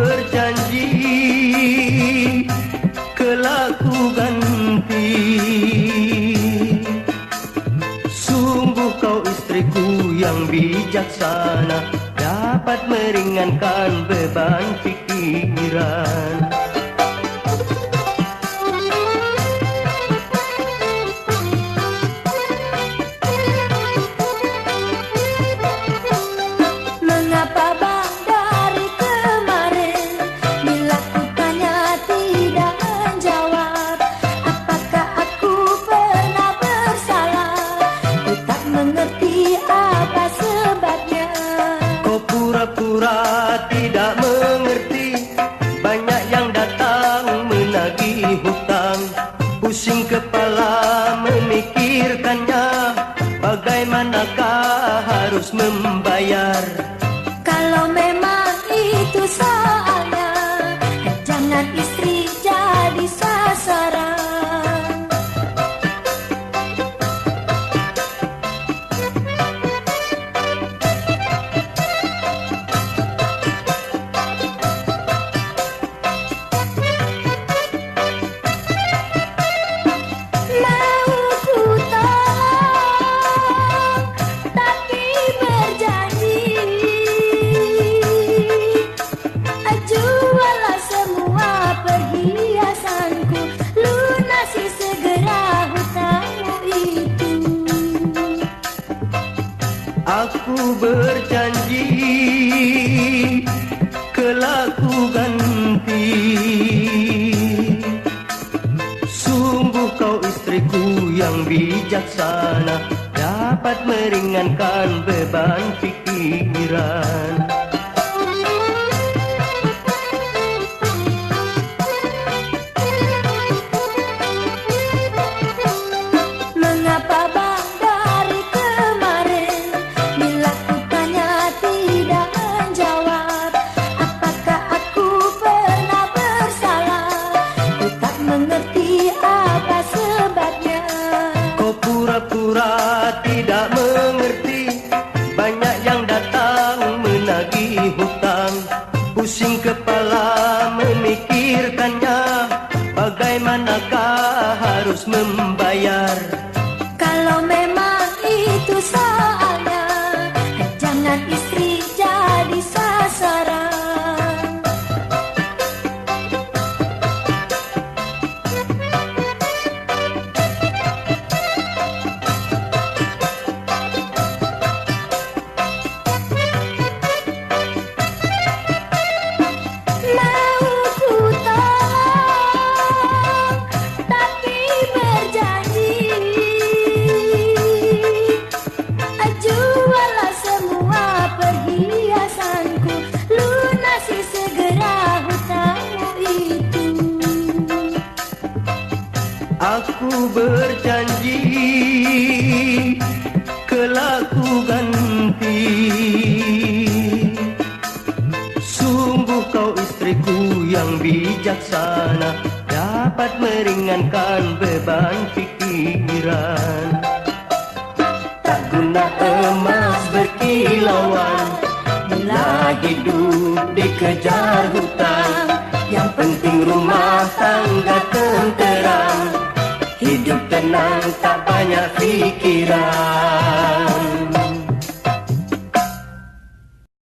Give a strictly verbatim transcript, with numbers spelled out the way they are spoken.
berjanji kelak ku ganti. Sungguh kau istriku yang bijaksana, dapat meringankan beban pikiran. Mengapa bang dari kemarin bila ku tanya tidak menjawab? Apakah aku pernah bersalah? Ku tak mengerti apa sebabnya. Kau pura-pura tidak mengerti, banyak yang datang menagih hutang. Pusing kepala memikirkannya, bagaimanakah harus membayar? Kalau memang itu soalnya, jangan istri jadi sasaran. Mau ku tolong, tapi berjanji jualah semua perhiasanku, lunasi segera hutangmu itu. Aku berjanji kelak ku ganti. Sungguh kau istriku yang bijaksana, dapat meringankan beban pikiran. Mengapa bang dari kemarin bila ku tanya tidak menjawab? Apakah aku pernah bersalah? Ku tak mengerti apa sebabnya. Kau pura-pura tidak mengerti, banyak yang datang menagih hutang. Pusing kepala memikirkannya, bagaimanakah harus membayar? Kalau memang itu soalnya, jangan istri jadi sasaran. Mau ku tolong, tapi berjanji jualah semua perhiasanku, lunasi segera hutangmu itu. Aku berjanji kelak ku ganti. Sungguh kau istriku yang bijaksana, dapat meringankan beban pikiran. Tak guna emas berkilauan bila hidup dikejar hutang. Yang penting rumah tangga tenteram, hidup tenang tak banyak pikiran.